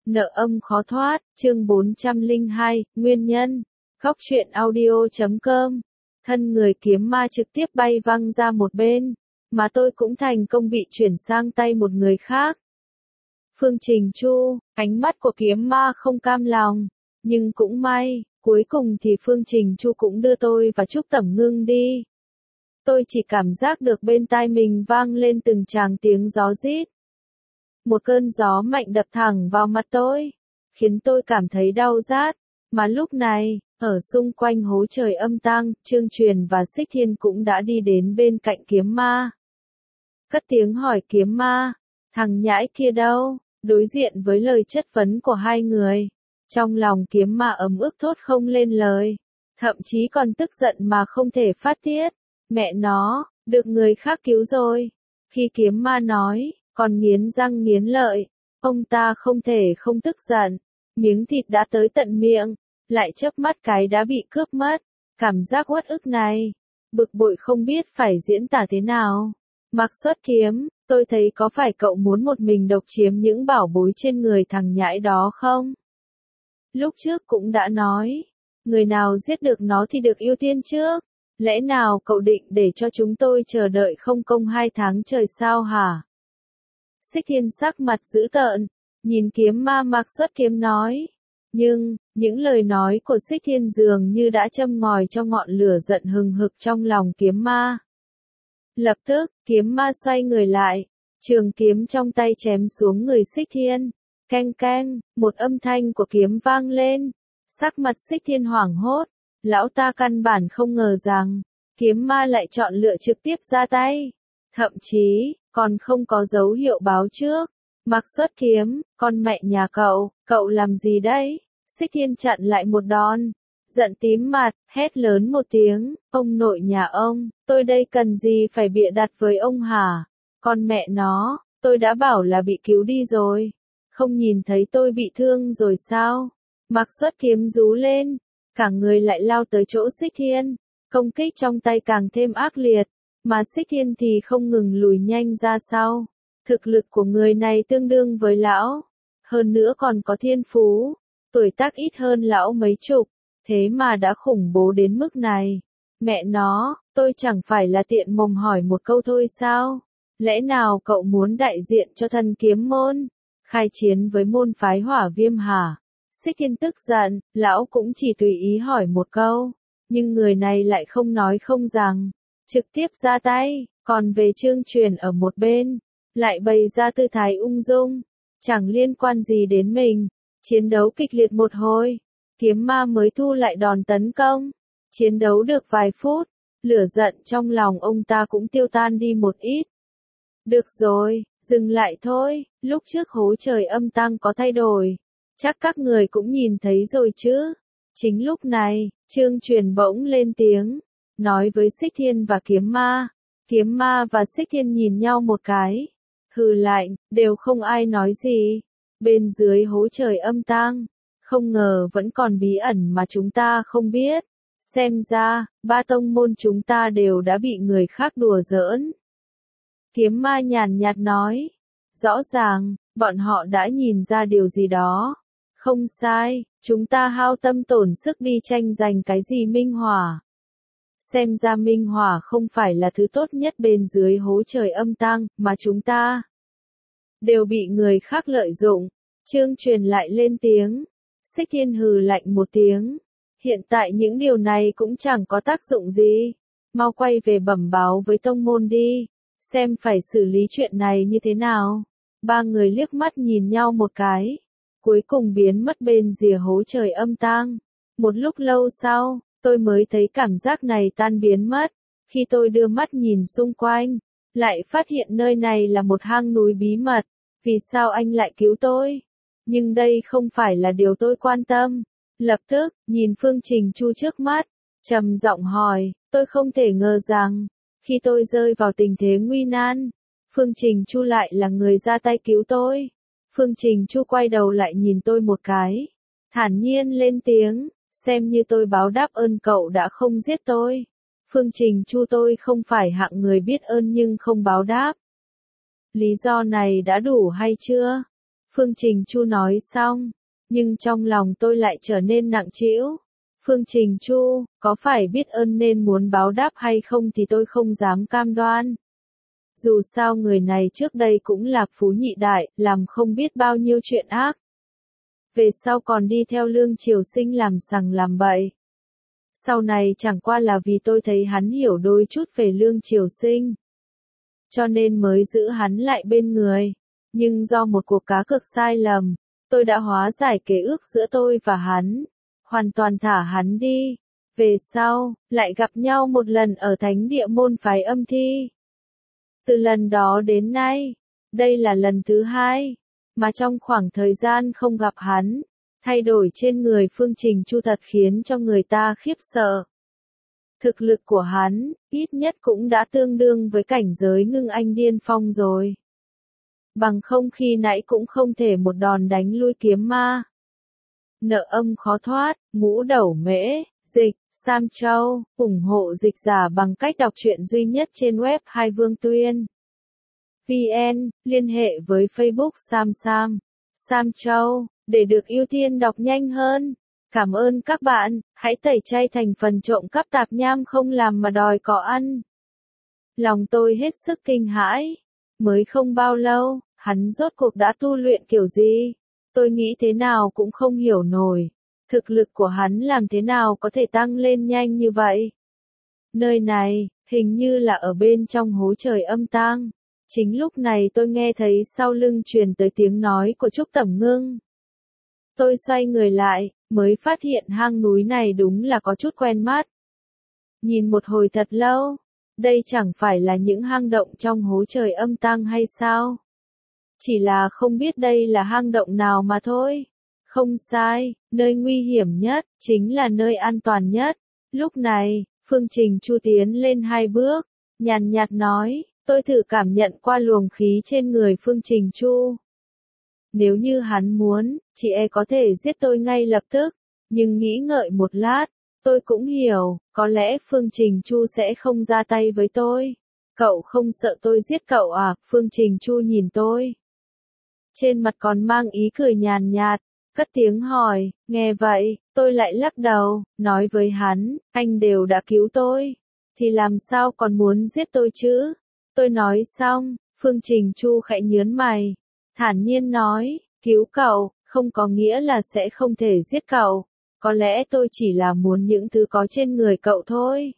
Nợ âm khó thoát, chương 402, nguyên nhân. Góc truyện audio.com. Thân người kiếm ma trực tiếp bay văng ra một bên, mà tôi cũng thành công bị chuyển sang tay một người khác. Phương Trình Chu, ánh mắt của kiếm ma không cam lòng, nhưng cũng may, cuối cùng thì Phương Trình Chu cũng đưa tôi và Trúc Tẩm Ngưng đi. Tôi chỉ cảm giác được bên tai mình vang lên từng tràng tiếng gió rít. Một cơn gió mạnh đập thẳng vào mặt tôi, khiến tôi cảm thấy đau rát, mà lúc này, ở xung quanh hố trời âm tang, Trương Truyền và Xích Thiên cũng đã đi đến bên cạnh kiếm ma. Cất tiếng hỏi kiếm ma, thằng nhãi kia đâu? Đối diện với lời chất vấn của hai người, trong lòng kiếm ma ấm ức thốt không lên lời, thậm chí còn tức giận mà không thể phát tiết. Mẹ nó, được người khác cứu rồi. Khi kiếm ma nói, còn nghiến răng nghiến lợi, ông ta không thể không tức giận. Miếng thịt đã tới tận miệng, lại chớp mắt cái đã bị cướp mất. Cảm giác uất ức này, bực bội không biết phải diễn tả thế nào. Mạc Xuất Kiếm, tôi thấy có phải cậu muốn một mình độc chiếm những bảo bối trên người thằng nhãi đó không? Lúc trước cũng đã nói, người nào giết được nó thì được ưu tiên trước. Lẽ nào cậu định để cho chúng tôi chờ đợi không công 2 tháng trời sao hả? Xích Thiên sắc mặt dữ tợn, nhìn kiếm ma Mạc Xuất Kiếm nói. Nhưng, những lời nói của Xích Thiên dường như đã châm ngòi cho ngọn lửa giận hừng hực trong lòng kiếm ma. Lập tức, kiếm ma xoay người lại, trường kiếm trong tay chém xuống người Xích Thiên. Keng keng, một âm thanh của kiếm vang lên. Sắc mặt Xích Thiên hoảng hốt. Lão ta căn bản không ngờ rằng, kiếm ma lại chọn lựa trực tiếp ra tay. Thậm chí, còn không có dấu hiệu báo trước. Mạc Xuất Kiếm, con mẹ nhà cậu làm gì đấy? Xích Thiên chặn lại một đòn. Giận tím mặt, hét lớn một tiếng, ông nội nhà ông, tôi đây cần gì phải bịa đặt với ông hả? Con mẹ nó, tôi đã bảo là bị cứu đi rồi. Không nhìn thấy tôi bị thương rồi sao? Mạc Xuất Kiếm rú lên. Cả người lại lao tới chỗ Xích Thiên, công kích trong tay càng thêm ác liệt, mà Xích Thiên thì không ngừng lùi nhanh ra sau. Thực lực của người này tương đương với lão, hơn nữa còn có thiên phú, tuổi tác ít hơn lão mấy chục, thế mà đã khủng bố đến mức này. Mẹ nó, tôi chẳng phải là tiện mồm hỏi một câu thôi sao? Lẽ nào cậu muốn đại diện cho Thần Kiếm môn, khai chiến với môn phái Hỏa Viêm hả? Xích Thiên tức giận, lão cũng chỉ tùy ý hỏi một câu, nhưng người này lại không nói không rằng, trực tiếp ra tay, còn về Trương Truyền ở một bên, lại bày ra tư thái ung dung, chẳng liên quan gì đến mình. Chiến đấu kịch liệt một hồi, kiếm ma mới thu lại đòn tấn công. Chiến đấu được vài phút, lửa giận trong lòng ông ta cũng tiêu tan đi một ít. Được rồi, dừng lại thôi, lúc trước hố trời âm tang có thay đổi. Chắc các người cũng nhìn thấy rồi chứ. Chính lúc này, Trương Truyền bỗng lên tiếng, nói với Xích Thiên và kiếm ma. Kiếm ma và Xích Thiên nhìn nhau một cái, hừ lạnh, đều không ai nói gì. Bên dưới hố trời âm tang, không ngờ vẫn còn bí ẩn mà chúng ta không biết. Xem ra, 3 tông môn chúng ta đều đã bị người khác đùa giỡn. Kiếm ma nhàn nhạt nói, rõ ràng, bọn họ đã nhìn ra điều gì đó. Không sai, chúng ta hao tâm tổn sức đi tranh giành cái gì minh hỏa. Xem ra minh hỏa không phải là thứ tốt nhất bên dưới hố trời âm tang, mà chúng ta đều bị người khác lợi dụng. Trương Truyền lại lên tiếng. Xích Thiên hừ lạnh một tiếng. Hiện tại những điều này cũng chẳng có tác dụng gì. Mau quay về bẩm báo với tông môn đi. Xem phải xử lý chuyện này như thế nào. 3 người liếc mắt nhìn nhau một cái. Cuối cùng biến mất bên rìa hố trời âm tang. Một lúc lâu sau, tôi mới thấy cảm giác này tan biến mất. Khi tôi đưa mắt nhìn xung quanh, lại phát hiện nơi này là một hang núi bí mật. Vì sao anh lại cứu tôi? Nhưng đây không phải là điều tôi quan tâm. Lập tức, nhìn Phương Trình Chu trước mắt, trầm giọng hỏi, tôi không thể ngờ rằng, khi tôi rơi vào tình thế nguy nan, Phương Trình Chu lại là người ra tay cứu tôi. Phương Trình Chu quay đầu lại nhìn tôi một cái, thản nhiên lên tiếng, xem như tôi báo đáp ơn cậu đã không giết tôi. Phương Trình Chu, tôi không phải hạng người biết ơn nhưng không báo đáp. Lý do này đã đủ hay chưa? Phương Trình Chu nói xong, nhưng trong lòng tôi lại trở nên nặng trĩu. Phương Trình Chu, có phải biết ơn nên muốn báo đáp hay không thì tôi không dám cam đoan. Dù sao người này trước đây cũng là phú nhị đại, làm không biết bao nhiêu chuyện ác. Về sau còn đi theo Lương Triều Sinh làm sằng làm bậy. Sau này chẳng qua là vì tôi thấy hắn hiểu đôi chút về Lương Triều Sinh, cho nên mới giữ hắn lại bên người. Nhưng do một cuộc cá cược sai lầm, tôi đã hóa giải kế ước giữa tôi và hắn, hoàn toàn thả hắn đi. Về sau, lại gặp nhau một lần ở thánh địa môn phái Âm Thi. Từ lần đó đến nay, đây là lần thứ hai, mà trong khoảng thời gian không gặp hắn, thay đổi trên người Phương Trình Chu thật khiến cho người ta khiếp sợ. Thực lực của hắn, ít nhất cũng đã tương đương với cảnh giới ngưng anh điên phong rồi. Bằng không khi nãy cũng không thể một đòn đánh lui kiếm ma. Nợ âm khó thoát, Ngũ Đẩu Mễ, dịch, Sam Châu, ủng hộ dịch giả bằng cách đọc truyện duy nhất trên web Hai Vương Tuyên. VN, liên hệ với Facebook Sam Châu, để được ưu tiên đọc nhanh hơn. Cảm ơn các bạn, hãy tẩy chay thành phần trộm cắp tạp nham không làm mà đòi có ăn. Lòng tôi hết sức kinh hãi. Mới không bao lâu, hắn rốt cuộc đã tu luyện kiểu gì? Tôi nghĩ thế nào cũng không hiểu nổi. Thực lực của hắn làm thế nào có thể tăng lên nhanh như vậy? Nơi này, hình như là ở bên trong hố trời âm tang. Chính lúc này tôi nghe thấy sau lưng truyền tới tiếng nói của Trúc Tẩm Ngưng. Tôi xoay người lại, mới phát hiện hang núi này đúng là có chút quen mắt. Nhìn một hồi thật lâu, đây chẳng phải là những hang động trong hố trời âm tang hay sao? Chỉ là không biết đây là hang động nào mà thôi. Không sai, nơi nguy hiểm nhất, chính là nơi an toàn nhất. Lúc này, Phương Trình Chu tiến lên 2 bước, nhàn nhạt nói, tôi thử cảm nhận qua luồng khí trên người Phương Trình Chu. Nếu như hắn muốn, chị có thể giết tôi ngay lập tức, nhưng nghĩ ngợi một lát, tôi cũng hiểu, có lẽ Phương Trình Chu sẽ không ra tay với tôi. Cậu không sợ tôi giết cậu à? Phương Trình Chu nhìn tôi. Trên mặt còn mang ý cười nhàn nhạt, cất tiếng hỏi, nghe vậy, tôi lại lắc đầu, nói với hắn, anh đều đã cứu tôi, thì làm sao còn muốn giết tôi chứ? Tôi nói xong, Phương Trình Chu khẽ nhớn mày, thản nhiên nói, cứu cậu, không có nghĩa là sẽ không thể giết cậu, có lẽ tôi chỉ là muốn những thứ có trên người cậu thôi.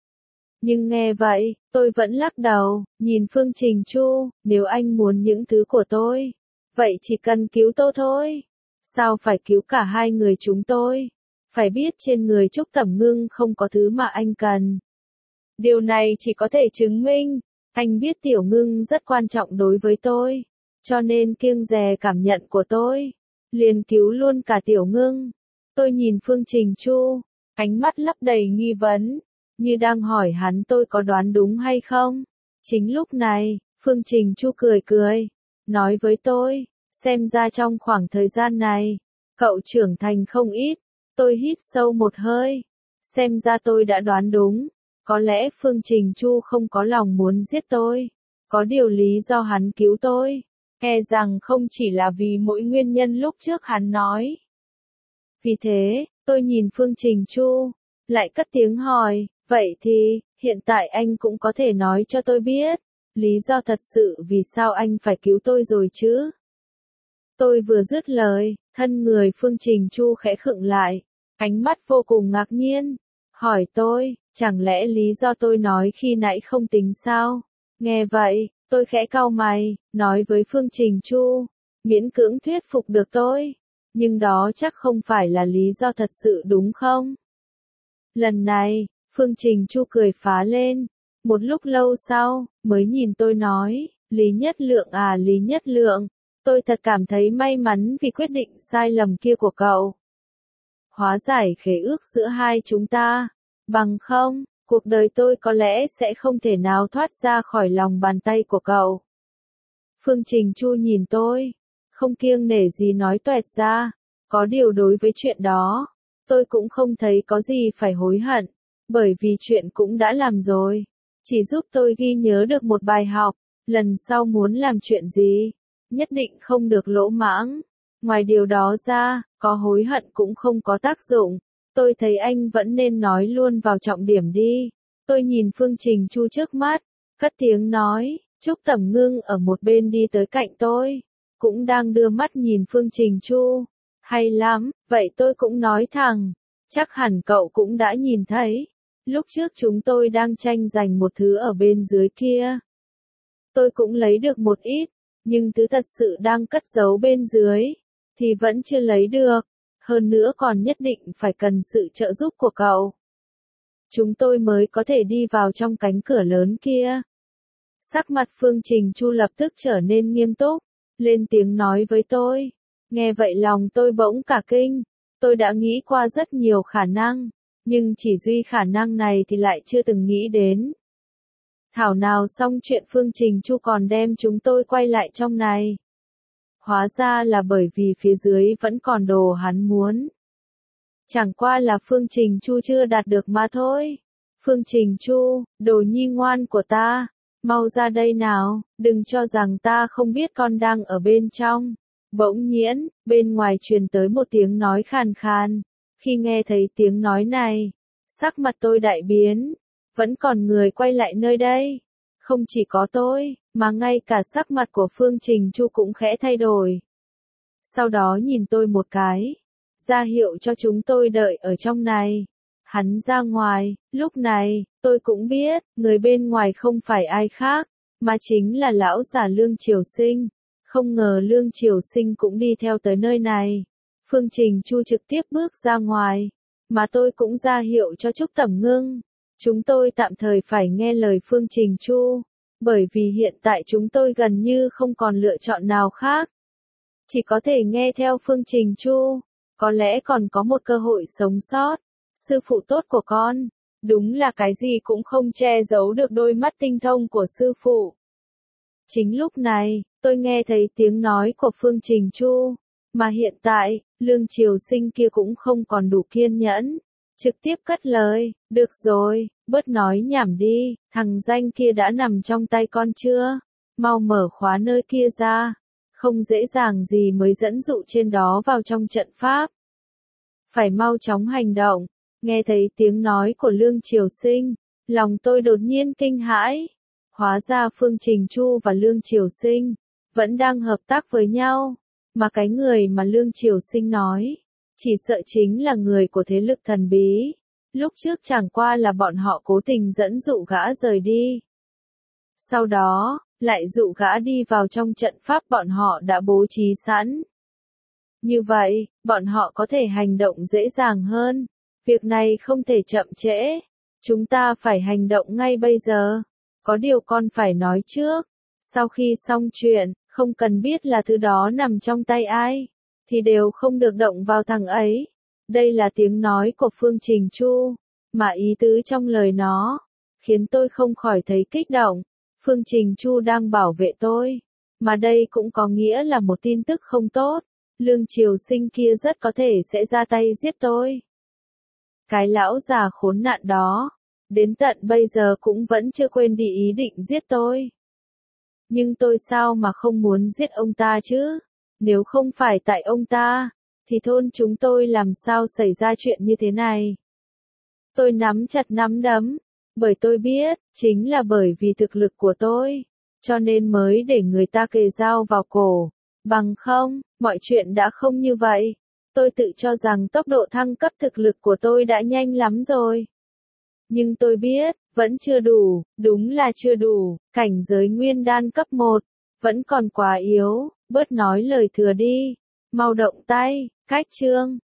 Nhưng nghe vậy, tôi vẫn lắc đầu, nhìn Phương Trình Chu, nếu anh muốn những thứ của tôi, vậy chỉ cần cứu tôi thôi. Sao phải cứu cả hai người chúng tôi? Phải biết trên người Trúc Tẩm Ngưng không có thứ mà anh cần. Điều này chỉ có thể chứng minh, anh biết Tiểu Ngưng rất quan trọng đối với tôi, cho nên kiêng dè cảm nhận của tôi, liền cứu luôn cả Tiểu Ngưng. Tôi nhìn Phương Trình Chu, ánh mắt lấp đầy nghi vấn, như đang hỏi hắn tôi có đoán đúng hay không. Chính lúc này, Phương Trình Chu cười cười, nói với tôi, xem ra trong khoảng thời gian này, cậu trưởng thành không ít. Tôi hít sâu một hơi, xem ra tôi đã đoán đúng, có lẽ Phương Trình Chu không có lòng muốn giết tôi, có điều lý do hắn cứu tôi, e rằng không chỉ là vì mỗi nguyên nhân lúc trước hắn nói. Vì thế, tôi nhìn Phương Trình Chu, lại cất tiếng hỏi, vậy thì, hiện tại anh cũng có thể nói cho tôi biết, lý do thật sự vì sao anh phải cứu tôi rồi chứ? Tôi vừa dứt lời, thân người Phương Trình Chu khẽ khựng lại, ánh mắt vô cùng ngạc nhiên, hỏi tôi, chẳng lẽ lý do tôi nói khi nãy không tính sao? Nghe vậy, tôi khẽ cau mày, nói với Phương Trình Chu, miễn cưỡng thuyết phục được tôi, nhưng đó chắc không phải là lý do thật sự đúng không? Lần này, Phương Trình Chu cười phá lên, một lúc lâu sau, mới nhìn tôi nói, Lý Nhất Lượng à Lý Nhất Lượng, tôi thật cảm thấy may mắn vì quyết định sai lầm kia của cậu. Hóa giải khế ước giữa hai chúng ta, bằng không, cuộc đời tôi có lẽ sẽ không thể nào thoát ra khỏi lòng bàn tay của cậu. Phương Trình Chu nhìn tôi, không kiêng nể gì nói toẹt ra, có điều đối với chuyện đó, tôi cũng không thấy có gì phải hối hận, bởi vì chuyện cũng đã làm rồi, chỉ giúp tôi ghi nhớ được một bài học, lần sau muốn làm chuyện gì, nhất định không được lỗ mãng. Ngoài điều đó ra, có hối hận cũng không có tác dụng. Tôi thấy anh vẫn nên nói luôn vào trọng điểm đi. Tôi nhìn Phương Trình Chu trước mắt, cất tiếng nói, Trúc Tẩm Ngưng ở một bên đi tới cạnh tôi, cũng đang đưa mắt nhìn Phương Trình Chu. Hay lắm, vậy tôi cũng nói thẳng, chắc hẳn cậu cũng đã nhìn thấy. Lúc trước chúng tôi đang tranh giành một thứ ở bên dưới kia. Tôi cũng lấy được một ít, nhưng thứ thật sự đang cất giấu bên dưới, thì vẫn chưa lấy được. Hơn nữa còn nhất định phải cần sự trợ giúp của cậu. Chúng tôi mới có thể đi vào trong cánh cửa lớn kia. Sắc mặt Phương Trình Chu lập tức trở nên nghiêm túc, lên tiếng nói với tôi. Nghe vậy lòng tôi bỗng cả kinh. Tôi đã nghĩ qua rất nhiều khả năng, nhưng chỉ duy khả năng này thì lại chưa từng nghĩ đến. Thảo nào xong chuyện Phương Trình Chu còn đem chúng tôi quay lại trong này. Hóa ra là bởi vì phía dưới vẫn còn đồ hắn muốn. Chẳng qua là Phương Trình Chu chưa đạt được mà thôi. Phương Trình Chu, đồ nhi ngoan của ta, mau ra đây nào, đừng cho rằng ta không biết con đang ở bên trong. Bỗng nhiên, bên ngoài truyền tới một tiếng nói khàn khàn. Khi nghe thấy tiếng nói này, sắc mặt tôi đại biến. Vẫn còn người quay lại nơi đây. Không chỉ có tôi, mà ngay cả sắc mặt của Phương Trình Chu cũng khẽ thay đổi. Sau đó nhìn tôi một cái, ra hiệu cho chúng tôi đợi ở trong này. Hắn ra ngoài, lúc này, tôi cũng biết, người bên ngoài không phải ai khác, mà chính là lão già Lương Triều Sinh. Không ngờ Lương Triều Sinh cũng đi theo tới nơi này. Phương Trình Chu trực tiếp bước ra ngoài, mà tôi cũng ra hiệu cho Trúc Tẩm Ngưng. Chúng tôi tạm thời phải nghe lời Phương Trình Chu, bởi vì hiện tại chúng tôi gần như không còn lựa chọn nào khác. Chỉ có thể nghe theo Phương Trình Chu, có lẽ còn có một cơ hội sống sót. Sư phụ tốt của con, đúng là cái gì cũng không che giấu được đôi mắt tinh thông của sư phụ. Chính lúc này, tôi nghe thấy tiếng nói của Phương Trình Chu, mà hiện tại, Lương Triều Sinh kia cũng không còn đủ kiên nhẫn. Trực tiếp cất lời, được rồi, bớt nói nhảm đi, thằng danh kia đã nằm trong tay con chưa? Mau mở khóa nơi kia ra, không dễ dàng gì mới dẫn dụ trên đó vào trong trận pháp. Phải mau chóng hành động. Nghe thấy tiếng nói của Lương Triều Sinh, lòng tôi đột nhiên kinh hãi. Hóa ra Phương Trình Chu và Lương Triều Sinh vẫn đang hợp tác với nhau, mà cái người mà Lương Triều Sinh nói, chỉ sợ chính là người của thế lực thần bí. Lúc trước chẳng qua là bọn họ cố tình dẫn dụ gã rời đi. Sau đó, lại dụ gã đi vào trong trận pháp bọn họ đã bố trí sẵn. Như vậy, bọn họ có thể hành động dễ dàng hơn. Việc này không thể chậm trễ. Chúng ta phải hành động ngay bây giờ. Có điều con phải nói trước. Sau khi xong chuyện, không cần biết là thứ đó nằm trong tay ai, thì đều không được động vào thằng ấy. Đây là tiếng nói của Phương Trình Chu, mà ý tứ trong lời nó khiến tôi không khỏi thấy kích động. Phương Trình Chu đang bảo vệ tôi, mà đây cũng có nghĩa là một tin tức không tốt. Lương Triều Sinh kia rất có thể sẽ ra tay giết tôi. Cái lão già khốn nạn đó, đến tận bây giờ cũng vẫn chưa quên đi ý định giết tôi. Nhưng tôi sao mà không muốn giết ông ta chứ? Nếu không phải tại ông ta, thì thôn chúng tôi làm sao xảy ra chuyện như thế này? Tôi nắm chặt nắm đấm, bởi tôi biết, chính là bởi vì thực lực của tôi, cho nên mới để người ta kề dao vào cổ. Bằng không, mọi chuyện đã không như vậy. Tôi tự cho rằng tốc độ thăng cấp thực lực của tôi đã nhanh lắm rồi. Nhưng tôi biết, vẫn chưa đủ, đúng là chưa đủ, cảnh giới nguyên đan cấp 1, vẫn còn quá yếu, bớt nói lời thừa đi, mau động tay, cách chương.